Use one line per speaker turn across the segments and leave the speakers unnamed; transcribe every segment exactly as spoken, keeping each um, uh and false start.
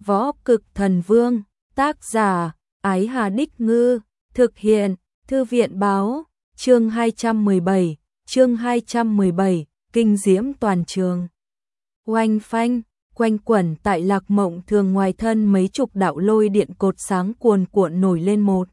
Võ Cực Thần Vương, tác giả, Ái Hà Đích Ngư, thực hiện, Thư viện báo, chương hai trăm mười bảy, chương hai trăm mười bảy, kinh diễm toàn trường. Oanh phanh, quanh quẩn tại Lạc Mộng Thường ngoài thân mấy chục đạo lôi điện cột sáng cuồn cuộn nổi lên một.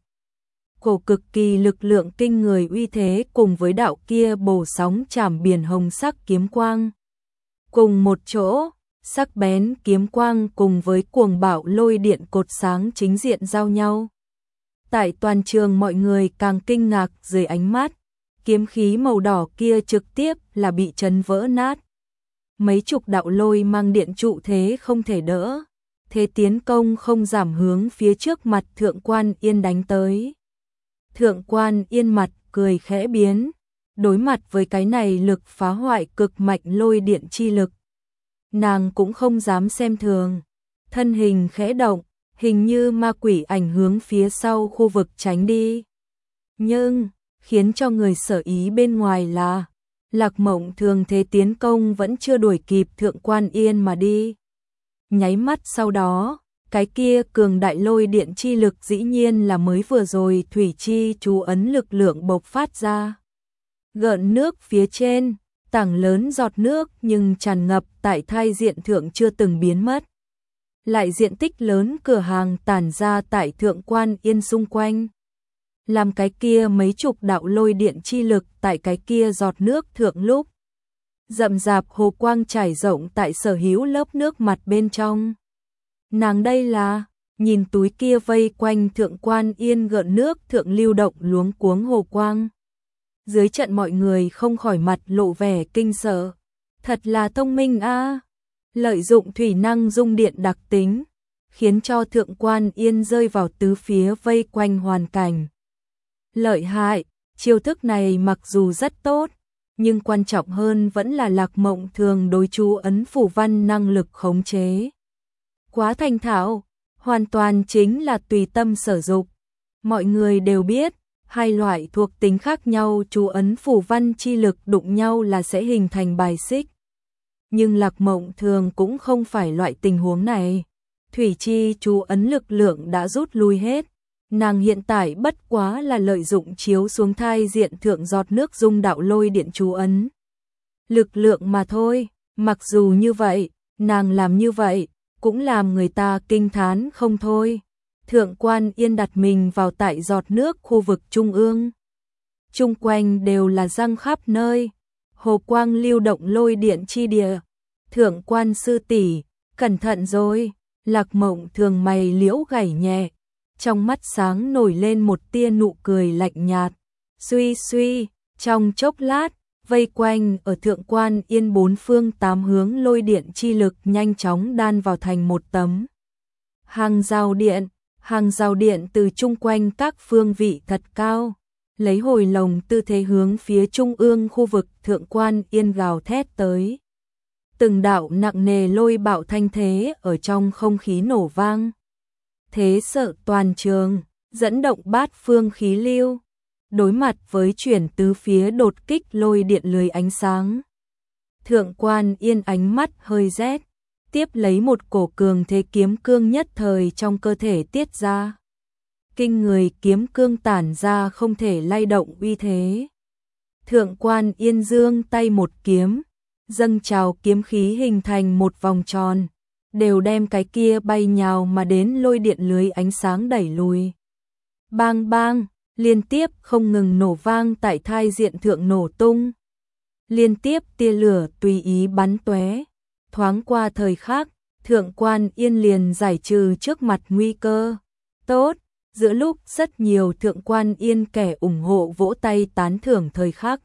Cổ cực kỳ lực lượng kinh người uy thế cùng với đạo kia bổ sóng chảm biển hồng sắc kiếm quang. Cùng một chỗ, sắc bén kiếm quang cùng với cuồng bạo lôi điện cột sáng chính diện giao nhau. Tại toàn trường mọi người càng kinh ngạc dưới ánh mắt, kiếm khí màu đỏ kia trực tiếp là bị chấn vỡ nát. Mấy chục đạo lôi mang điện trụ thế không thể đỡ, thế tiến công không giảm hướng phía trước mặt Thượng Quan Yên đánh tới. Thượng Quan Yên mặt cười khẽ biến, đối mặt với cái này lực phá hoại cực mạnh lôi điện chi lực. Nàng cũng không dám xem thường, thân hình khẽ động, hình như ma quỷ ảnh hướng phía sau khu vực tránh đi. Nhưng, khiến cho người sở ý bên ngoài là, Lạc Mộng Thường thế tiến công vẫn chưa đuổi kịp Thượng Quan Yên mà đi. Nháy mắt sau đó, cái kia cường đại lôi điện chi lực dĩ nhiên là mới vừa rồi thủy chi chú ấn lực lượng bộc phát ra. Gợn nước phía trên, tảng lớn giọt nước nhưng tràn ngập tại thai diện thượng chưa từng biến mất. Lại diện tích lớn cửa hàng tản ra tại Thượng Quan Yên xung quanh. Làm cái kia mấy chục đạo lôi điện chi lực tại cái kia giọt nước thượng lúc. Rậm rạp hồ quang trải rộng tại sở hữu lớp nước mặt bên trong. Nàng đây là, nhìn túi kia vây quanh Thượng Quan Yên gợn nước thượng lưu động luống cuống hồ quang. Dưới trận mọi người không khỏi mặt lộ vẻ kinh sợ. Thật là thông minh a, lợi dụng thủy năng dung điện đặc tính, khiến cho Thượng Quan Yên rơi vào tứ phía vây quanh hoàn cảnh. Lợi hại, chiêu thức này mặc dù rất tốt, nhưng quan trọng hơn vẫn là Lạc Mộng Thường đối chú ấn phủ văn năng lực khống chế. Quá thành thạo, hoàn toàn chính là tùy tâm sở dục. Mọi người đều biết, hai loại thuộc tính khác nhau chú ấn phủ văn chi lực đụng nhau là sẽ hình thành bài xích. Nhưng Lạc Mộng Thường cũng không phải loại tình huống này. Thủy chi chú ấn lực lượng đã rút lui hết. Nàng hiện tại bất quá là lợi dụng chiếu xuống thai diện thượng giọt nước dung đạo lôi điện chú ấn. Lực lượng mà thôi, mặc dù như vậy, nàng làm như vậy, cũng làm người ta kinh thán không thôi. Thượng Quan Yên đặt mình vào tại giọt nước khu vực trung ương. Trung quanh đều là răng khắp nơi, hồ quang lưu động lôi điện chi địa. Thượng Quan sư tỷ, cẩn thận rồi. Lạc Mộng Thường mày liễu gảy nhẹ, trong mắt sáng nổi lên một tia nụ cười lạnh nhạt. Suy suy, trong chốc lát, vây quanh ở Thượng Quan Yên bốn phương tám hướng lôi điện chi lực nhanh chóng đan vào thành một tấm hàng rào điện. Hàng rào điện từ chung quanh các phương vị thật cao, lấy hồi lồng tư thế hướng phía trung ương khu vực Thượng Quan Yên gào thét tới. Từng đạo nặng nề lôi bạo thanh thế ở trong không khí nổ vang. Thế sợ toàn trường, dẫn động bát phương khí lưu, đối mặt với chuyển tứ phía đột kích lôi điện lưới ánh sáng. Thượng Quan Yên ánh mắt hơi rét, tiếp lấy một cổ cường thế kiếm cương nhất thời trong cơ thể tiết ra. Kinh người kiếm cương tản ra không thể lay động uy thế. Thượng Quan Yên dương tay một kiếm, dâng trào kiếm khí hình thành một vòng tròn, đều đem cái kia bay nhào mà đến lôi điện lưới ánh sáng đẩy lùi. Bang bang, liên tiếp không ngừng nổ vang tại thai diện thượng nổ tung. Liên tiếp tia lửa tùy ý bắn tóe. Thoáng qua thời khắc, Thượng Quan Yên liền giải trừ trước mặt nguy cơ. Tốt, giữa lúc rất nhiều Thượng Quan Yên kẻ ủng hộ vỗ tay tán thưởng thời khắc.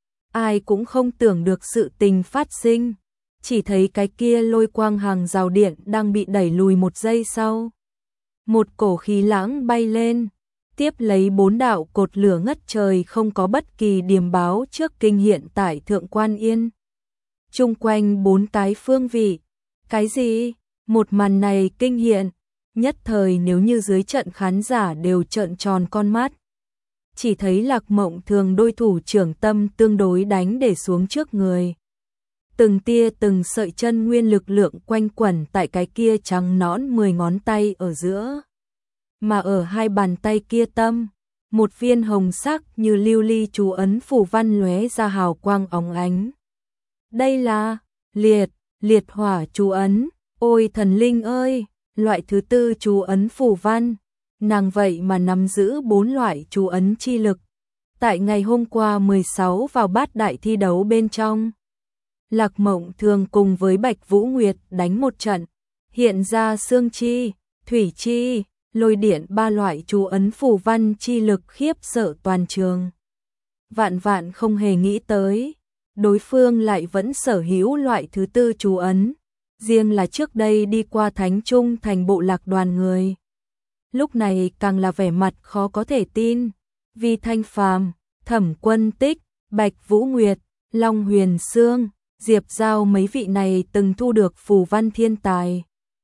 Ai cũng không tưởng được sự tình phát sinh, chỉ thấy cái kia lôi quang hàng rào điện đang bị đẩy lùi một giây sau. Một cổ khí lãng bay lên, tiếp lấy bốn đạo cột lửa ngất trời không có bất kỳ điềm báo trước kinh hiện tại Thượng Quan Yên. Trung quanh bốn cái phương vị, cái gì? Một màn này kinh hiện, nhất thời nếu như dưới trận khán giả đều trợn tròn con mắt. Chỉ thấy Lạc Mộng Thường đôi thủ trưởng tâm tương đối đánh để xuống trước người. từng tia từng sợi chân nguyên lực lượng quanh quẩn tại cái kia trắng nõn mười ngón tay ở giữa. Mà ở hai bàn tay kia tâm, một viên hồng sắc như lưu ly chú ấn phù văn lóe ra hào quang óng ánh. Đây là liệt, liệt hỏa chú ấn, ôi thần linh ơi, loại thứ tư chú ấn phù văn, nàng vậy mà nắm giữ bốn loại chú ấn chi lực. Tại ngày hôm qua mười sáu vào bát đại thi đấu bên trong, Lạc Mộng Thường cùng với Bạch Vũ Nguyệt đánh một trận, hiện ra xương chi, thủy chi, lôi điện ba loại chú ấn phù văn chi lực khiếp sợ toàn trường. Vạn vạn không hề nghĩ tới, đối phương lại vẫn sở hữu loại thứ tư chú ấn, riêng là trước đây đi qua Thánh Trung thành bộ lạc đoàn người. Lúc này càng là vẻ mặt khó có thể tin, vì Thanh Phàm, Thẩm Quân Tích, Bạch Vũ Nguyệt, Long Huyền Sương, Diệp Giao mấy vị này từng thu được phù văn thiên tài,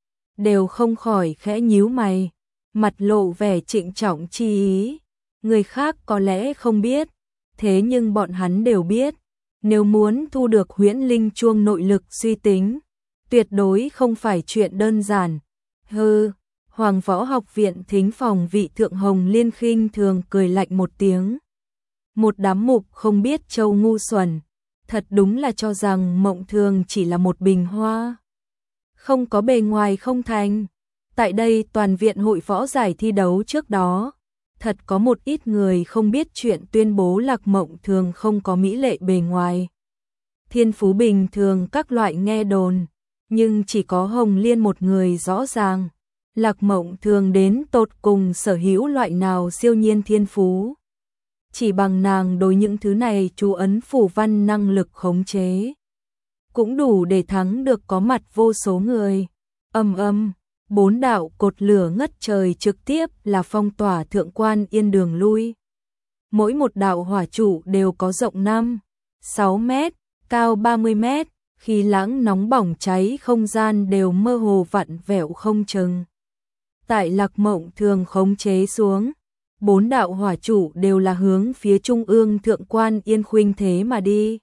đều không khỏi khẽ nhíu mày, mặt lộ vẻ trịnh trọng chi ý. Người khác có lẽ không biết, thế nhưng bọn hắn đều biết, nếu muốn thu được huyễn linh chuông nội lực suy tính, tuyệt đối không phải chuyện đơn giản. Hừ, Hoàng Võ Học Viện thính phòng vị thượng Hồng Liên khinh thường cười lạnh một tiếng. Một đám mục không biết châu ngu xuẩn, thật đúng là cho rằng Mộng Thường chỉ là một bình hoa, không có bề ngoài không thành. Tại đây toàn viện hội võ giải thi đấu trước đó, thật có một ít người không biết chuyện tuyên bố Lạc Mộng Thường không có mỹ lệ bề ngoài, thiên phú bình thường các loại nghe đồn, nhưng chỉ có Hồng Liên một người rõ ràng, Lạc Mộng Thường đến tột cùng sở hữu loại nào siêu nhiên thiên phú. Chỉ bằng nàng đối những thứ này chú ấn phù văn năng lực khống chế, cũng đủ để thắng được có mặt vô số người. Ầm ầm, bốn đạo cột lửa ngất trời trực tiếp là phong tỏa thượng quan yên đường lui. Mỗi một đạo hỏa trụ đều có rộng năm, sáu mét, cao ba mươi mét, khí lãng nóng bỏng cháy không gian đều mơ hồ vặn vẹo không chừng. Tại Lạc Mộng Thường khống chế xuống, bốn đạo hỏa trụ đều là hướng phía trung ương thượng quan yên khuynh thế mà đi.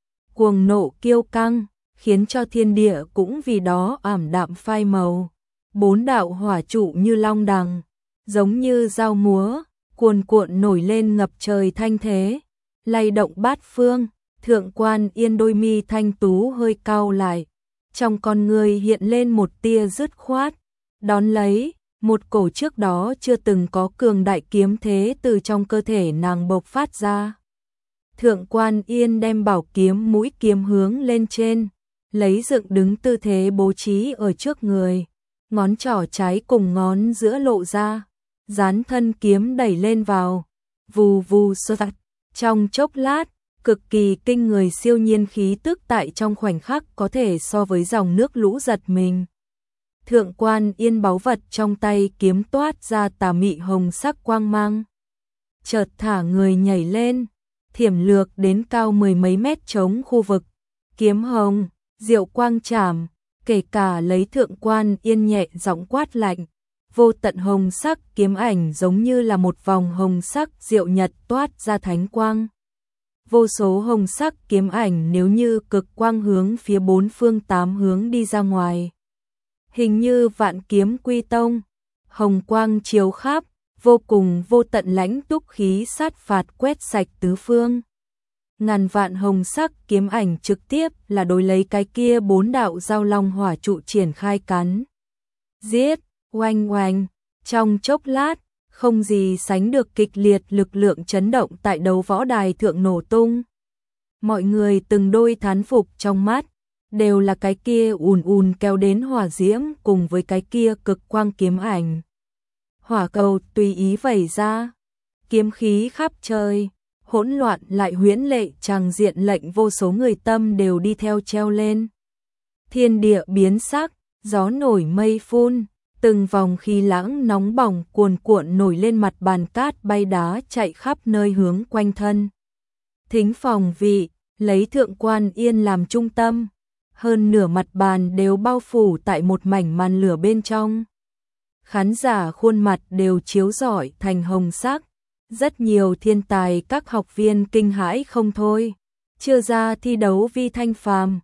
Cuồng nộ kiêu căng, khiến cho thiên địa cũng vì đó ảm đạm phai màu. Bốn đạo hỏa trụ như long đằng, giống như dao múa, cuồn cuộn nổi lên ngập trời thanh thế, lay động bát phương. Thượng quan yên đôi mi thanh tú hơi cau lại, trong con người hiện lên một tia dứt khoát, đón lấy, một cổ trước đó chưa từng có cường đại kiếm thế từ trong cơ thể nàng bộc phát ra. Thượng quan yên đem bảo kiếm mũi kiếm hướng lên trên, lấy dựng đứng tư thế bố trí ở trước người, ngón trỏ trái cùng ngón giữa lộ ra, dán thân kiếm đẩy lên vào, vù vù sơ tạch, trong chốc lát, cực kỳ kinh người siêu nhiên khí tức tại trong khoảnh khắc có thể so với dòng nước lũ giật mình. Thượng quan yên báu vật trong tay kiếm toát ra tà mị hồng sắc quang mang. Chợt thả người nhảy lên, thiểm lược đến cao mười mấy mét trống khu vực. Kiếm hồng, diệu quang chảm, kể cả lấy thượng quan yên nhẹ giọng quát lạnh. Vô tận hồng sắc kiếm ảnh giống như là một vòng hồng sắc diệu nhật toát ra thánh quang. Vô số hồng sắc kiếm ảnh nếu như cực quang hướng phía bốn phương tám hướng đi ra ngoài. Hình như vạn kiếm quy tông, hồng quang chiếu khắp, vô cùng vô tận lãnh túc khí sát phạt quét sạch tứ phương. Ngàn vạn hồng sắc kiếm ảnh trực tiếp là đối lấy cái kia bốn đạo giao long hỏa trụ triển khai cắn. Giết, oanh oanh, trong chốc lát, không gì sánh được kịch liệt lực lượng chấn động tại đấu võ đài thượng nổ tung. Mọi người từng đôi thán phục trong mắt, đều là cái kia ùn ùn kéo đến hỏa diễm cùng với cái kia cực quang kiếm ảnh. Hỏa cầu tùy ý vẩy ra, kiếm khí khắp trời, hỗn loạn lại huyễn lệ tràng diện lệnh vô số người tâm đều đi theo treo lên. Thiên địa biến sắc, gió nổi mây phun, từng vòng khí lãng nóng bỏng cuồn cuộn nổi lên mặt bàn cát bay đá chạy khắp nơi hướng quanh thân. Thính phòng vị, lấy thượng quan yên làm trung tâm, hơn nửa mặt bàn đều bao phủ tại một mảnh màn lửa bên trong. Khán giả khuôn mặt đều chiếu rọi thành hồng sắc, rất nhiều thiên tài các học viên kinh hãi không thôi. Chưa ra thi đấu Vi Thanh Phàm,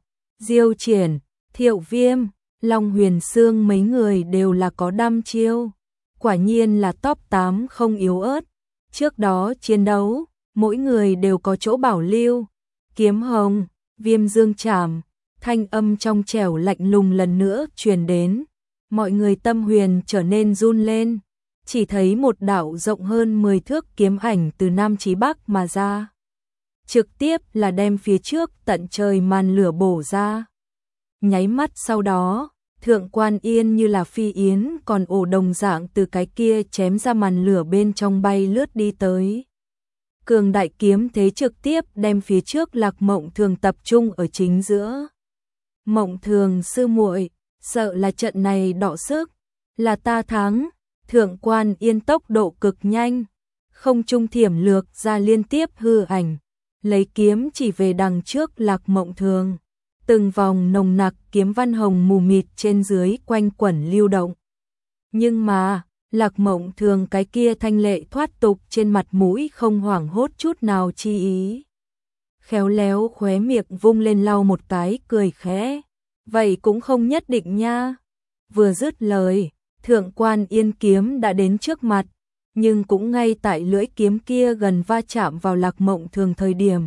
Diêu Triển, Thiệu Viêm, Long Huyền Sương mấy người đều là có đăm chiêu. Quả nhiên là top tám không yếu ớt. Trước đó chiến đấu, mỗi người đều có chỗ bảo lưu. Kiếm hồng, Viêm dương trảm, thanh âm trong trẻo lạnh lùng lần nữa truyền đến. Mọi người tâm huyền trở nên run lên. Chỉ thấy một đạo rộng hơn mười thước kiếm ảnh từ Nam chí Bắc mà ra. Trực tiếp là đem phía trước tận trời màn lửa bổ ra. Nháy mắt sau đó, Thượng Quan Yên như là phi yến còn ổ đồng dạng từ cái kia chém ra màn lửa bên trong bay lướt đi tới. Cường đại kiếm thế trực tiếp đem phía trước Lạc Mộng Thường tập trung ở chính giữa. Mộng Thường sư muội, sợ là trận này đọ sức, là ta thắng. Thượng Quan Yên tốc độ cực nhanh, không trung thiểm lược ra liên tiếp hư ảnh, lấy kiếm chỉ về đằng trước Lạc Mộng Thường. Từng vòng nồng nặc kiếm văn hồng mù mịt trên dưới quanh quẩn lưu động. Nhưng mà, Lạc Mộng Thường cái kia thanh lệ thoát tục trên mặt mũi không hoảng hốt chút nào chi ý. Khéo léo khóe miệng vung lên lau một cái cười khẽ. Vậy cũng không nhất định nha. Vừa dứt lời, Thượng Quan Yên kiếm đã đến trước mặt, nhưng cũng ngay tại lưỡi kiếm kia gần va chạm vào Lạc Mộng Thường thời điểm.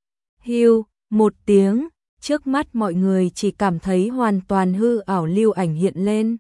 Hưu, một tiếng, trước mắt mọi người chỉ cảm thấy hoàn toàn hư ảo lưu ảnh hiện lên.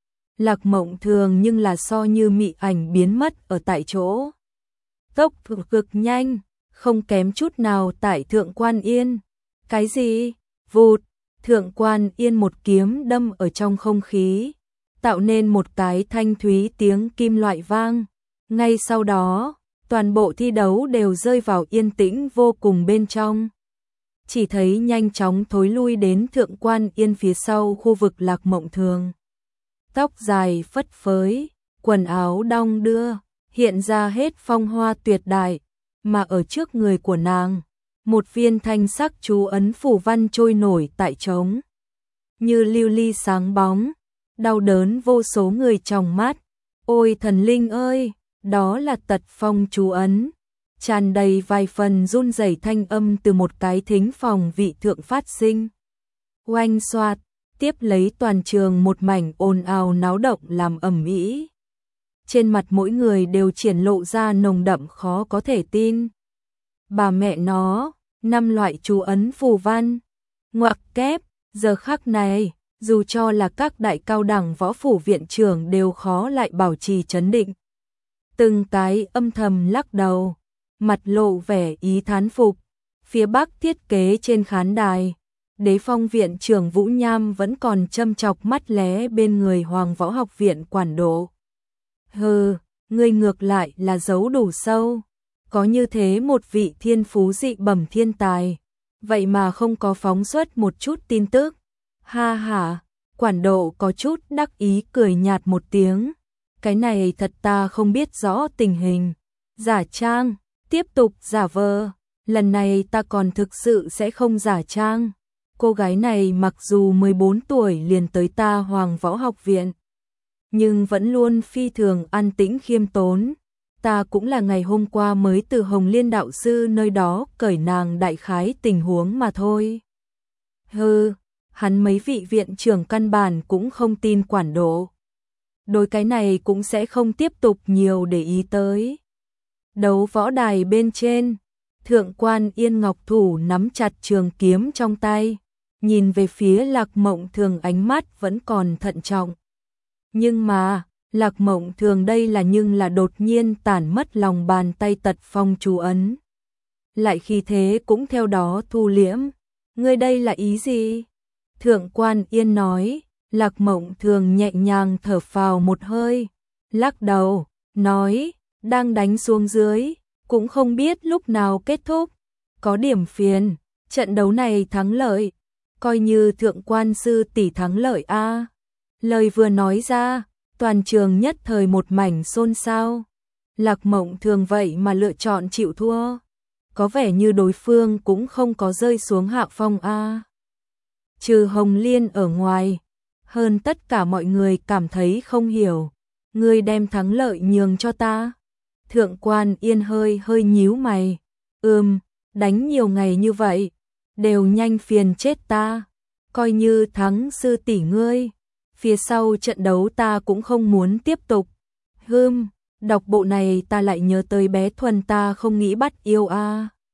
Lạc Mộng Thường nhưng là so như mị ảnh biến mất ở tại chỗ. Tốc độ cực nhanh, không kém chút nào tại Thượng Quan Yên. Cái gì? Vụt, Thượng Quan Yên một kiếm đâm ở trong không khí, tạo nên một cái thanh thúy tiếng kim loại vang. Ngay sau đó, toàn bộ thi đấu đều rơi vào yên tĩnh vô cùng bên trong. Chỉ thấy nhanh chóng thối lui đến Thượng Quan Yên phía sau khu vực Lạc Mộng Thường. Tóc dài phất phới, quần áo đong đưa, hiện ra hết phong hoa tuyệt đại, mà ở trước người của nàng, một viên thanh sắc chú ấn phù văn trôi nổi tại trống. Như lưu ly sáng bóng, đau đớn vô số người trong mắt. Ôi thần linh ơi, đó là Tật Phong chú ấn. Tràn đầy vài phần run rẩy thanh âm từ một cái thính phòng vị thượng phát sinh. Oanh xoạt, tiếp lấy toàn trường một mảnh ồn ào náo động làm ầm ĩ. Trên mặt mỗi người đều triển lộ ra nồng đậm khó có thể tin. Bà mẹ nó, năm loại chú ấn phù văn. Ngoặc kép, giờ khắc này, dù cho là các đại cao đẳng võ phủ viện trưởng đều khó lại bảo trì trấn định. Từng cái âm thầm lắc đầu, mặt lộ vẻ ý thán phục. Phía Bắc thiết kế trên khán đài, Đế Phong viện trưởng Vũ Nham vẫn còn châm chọc mắt lé bên người Hoàng Võ Học viện quản độ. Hừ, ngươi ngược lại là giấu đủ sâu. Có như thế một vị thiên phú dị bẩm thiên tài, vậy mà không có phóng xuất một chút tin tức. Ha ha, quản độ có chút đắc ý cười nhạt một tiếng. Cái này thật ta không biết rõ tình hình. Giả trang, tiếp tục giả vờ. Lần này ta còn thực sự sẽ không giả trang. Cô gái này mặc dù mười bốn tuổi liền tới ta Hoàng Võ Học viện, nhưng vẫn luôn phi thường an tĩnh khiêm tốn. Ta cũng là ngày hôm qua mới từ Hồng Liên đạo sư nơi đó cởi nàng đại khái tình huống mà thôi. Hừ, hắn mấy vị viện trưởng căn bản cũng không tin quản độ. Đối cái này cũng sẽ không tiếp tục nhiều để ý tới. Đấu võ đài bên trên, Thượng Quan Yên ngọc thủ nắm chặt trường kiếm trong tay, nhìn về phía Lạc Mộng Thường ánh mắt vẫn còn thận trọng. Nhưng mà, Lạc Mộng Thường đây là nhưng là đột nhiên tản mất lòng bàn tay Tật Phong chú ấn. Lại khi thế cũng theo đó thu liễm. Ngươi đây là ý gì? Thượng Quan Yên nói. Lạc Mộng Thường nhẹ nhàng thở phào một hơi, lắc đầu, nói, đang đánh xuống dưới, cũng không biết lúc nào kết thúc. Có điểm phiền, trận đấu này thắng lợi, coi như Thượng Quan sư tỷ thắng lợi a. Lời vừa nói ra, toàn trường nhất thời một mảnh xôn xao. Lạc Mộng Thường vậy mà lựa chọn chịu thua, có vẻ như đối phương cũng không có rơi xuống hạ phong a. Trừ Hồng Liên ở ngoài, hơn tất cả mọi người cảm thấy không hiểu. Ngươi đem thắng lợi nhường cho ta. Thượng Quan Yên hơi hơi nhíu mày. Ừm, đánh nhiều ngày như vậy, đều nhanh phiền chết ta. coi như thắng sư tỷ ngươi. Phía sau trận đấu ta cũng không muốn tiếp tục. Hừm, đọc bộ này ta lại nhớ tới bé Thuần ta không nghĩ bắt yêu a.